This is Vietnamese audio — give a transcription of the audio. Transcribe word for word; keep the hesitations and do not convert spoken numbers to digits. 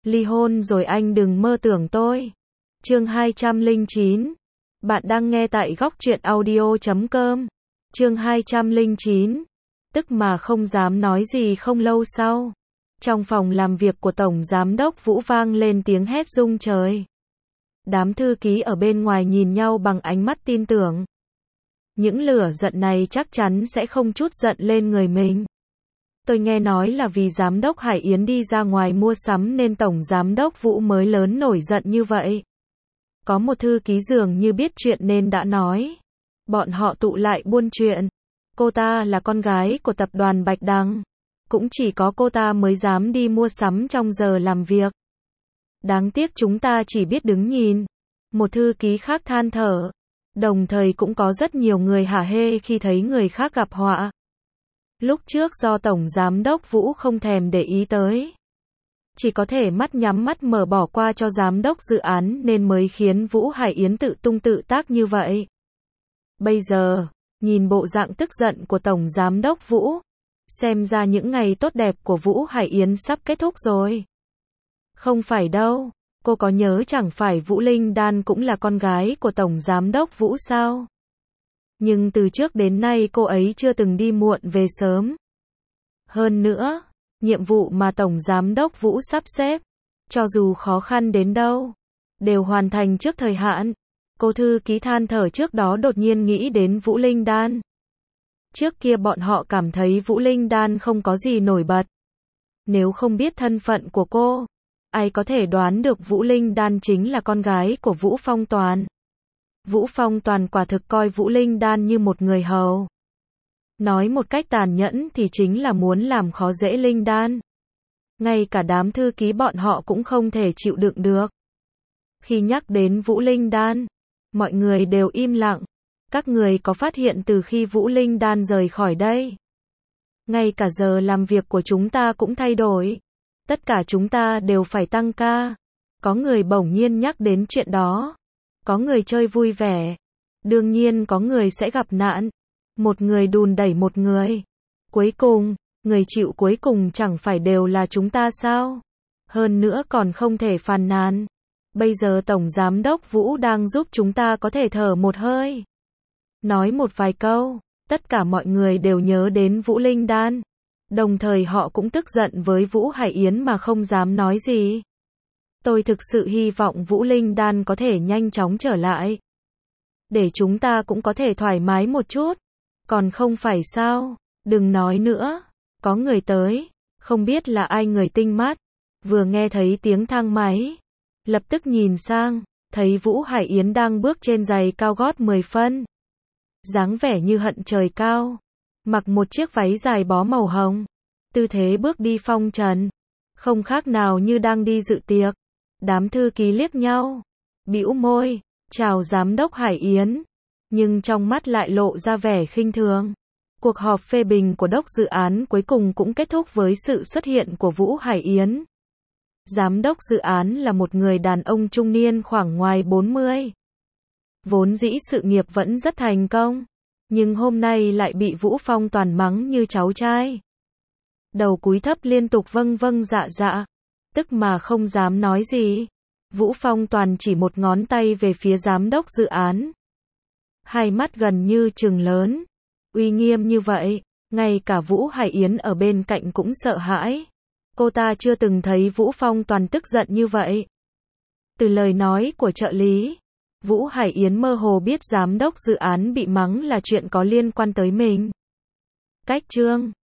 Ly hôn rồi anh đừng mơ tưởng tôi. Chương hai trăm lẻ chín. Bạn đang nghe tại góc truyện audio chấm com. Chương hai trăm lẻ chín. Tức mà không dám nói gì. Không lâu sau, trong phòng làm việc của Tổng Giám đốc Vũ vang lên tiếng hét rung trời. Đám thư ký ở bên ngoài nhìn nhau bằng ánh mắt tin tưởng. Những lửa giận này chắc chắn sẽ không chút giận lên người mình. Tôi nghe nói là vì Giám đốc Hải Yến đi ra ngoài mua sắm nên Tổng Giám đốc Vũ mới lớn nổi giận như vậy. Có một thư ký dường như biết chuyện nên đã nói. Bọn họ tụ lại buôn chuyện. Cô ta là con gái của tập đoàn Bạch Đằng. Cũng chỉ có cô ta mới dám đi mua sắm trong giờ làm việc. Đáng tiếc chúng ta chỉ biết đứng nhìn. Một thư ký khác than thở. Đồng thời cũng có rất nhiều người hả hê khi thấy người khác gặp họa. Lúc trước do Tổng Giám đốc Vũ không thèm để ý tới. Chỉ có thể mắt nhắm mắt mở bỏ qua cho Giám đốc dự án nên mới khiến Vũ Hải Yến tự tung tự tác như vậy. Bây giờ, nhìn bộ dạng tức giận của Tổng Giám đốc Vũ, xem ra những ngày tốt đẹp của Vũ Hải Yến sắp kết thúc rồi. Không phải đâu, cô có nhớ chẳng phải Vũ Linh Đan cũng là con gái của Tổng Giám đốc Vũ sao? Nhưng từ trước đến nay cô ấy chưa từng đi muộn về sớm. Hơn nữa, nhiệm vụ mà Tổng Giám đốc Vũ sắp xếp, cho dù khó khăn đến đâu, đều hoàn thành trước thời hạn. Cô thư ký than thở trước đó đột nhiên nghĩ đến Vũ Linh Đan. Trước kia bọn họ cảm thấy Vũ Linh Đan không có gì nổi bật. Nếu không biết thân phận của cô, ai có thể đoán được Vũ Linh Đan chính là con gái của Vũ Phong Toàn. Vũ Phong Toàn quả thực coi Vũ Linh Đan như một người hầu. Nói một cách tàn nhẫn thì chính là muốn làm khó dễ Linh Đan. Ngay cả đám thư ký bọn họ cũng không thể chịu đựng được. Khi nhắc đến Vũ Linh Đan, mọi người đều im lặng. Các người có phát hiện từ khi Vũ Linh Đan rời khỏi đây, ngay cả giờ làm việc của chúng ta cũng thay đổi. Tất cả chúng ta đều phải tăng ca. Có người bỗng nhiên nhắc đến chuyện đó. Có người chơi vui vẻ. Đương nhiên có người sẽ gặp nạn. Một người đùn đẩy một người. Cuối cùng, người chịu cuối cùng chẳng phải đều là chúng ta sao? Hơn nữa còn không thể phàn nàn. Bây giờ Tổng Giám đốc Vũ đang giúp chúng ta có thể thở một hơi. Nói một vài câu, tất cả mọi người đều nhớ đến Vũ Linh Đan. Đồng thời họ cũng tức giận với Vũ Hải Yến mà không dám nói gì. Tôi thực sự hy vọng Vũ Linh Đan có thể nhanh chóng trở lại. Để chúng ta cũng có thể thoải mái một chút. Còn không phải sao? Đừng nói nữa. Có người tới. Không biết là ai người tinh mắt. Vừa nghe thấy tiếng thang máy. Lập tức nhìn sang. Thấy Vũ Hải Yến đang bước trên giày cao gót mười phân. Dáng vẻ như hận trời cao. Mặc một chiếc váy dài bó màu hồng. Tư thế bước đi phong trần. Không khác nào như đang đi dự tiệc. Đám thư ký liếc nhau. Bĩu môi. Chào Giám đốc Hải Yến. Nhưng trong mắt lại lộ ra vẻ khinh thường. Cuộc họp phê bình của đốc dự án cuối cùng cũng kết thúc với sự xuất hiện của Vũ Hải Yến. Giám đốc dự án là một người đàn ông trung niên khoảng ngoài bốn mươi. Vốn dĩ sự nghiệp vẫn rất thành công. Nhưng hôm nay lại bị Vũ Phong Toàn mắng như cháu trai. Đầu cúi thấp liên tục vâng vâng dạ dạ. Tức mà không dám nói gì. Vũ Phong Toàn chỉ một ngón tay về phía giám đốc dự án. Hai mắt gần như trừng lớn. Uy nghiêm như vậy, ngay cả Vũ Hải Yến ở bên cạnh cũng sợ hãi. Cô ta chưa từng thấy Vũ Phong Toàn tức giận như vậy. Từ lời nói của trợ lý, Vũ Hải Yến mơ hồ biết giám đốc dự án bị mắng là chuyện có liên quan tới mình. Cách chương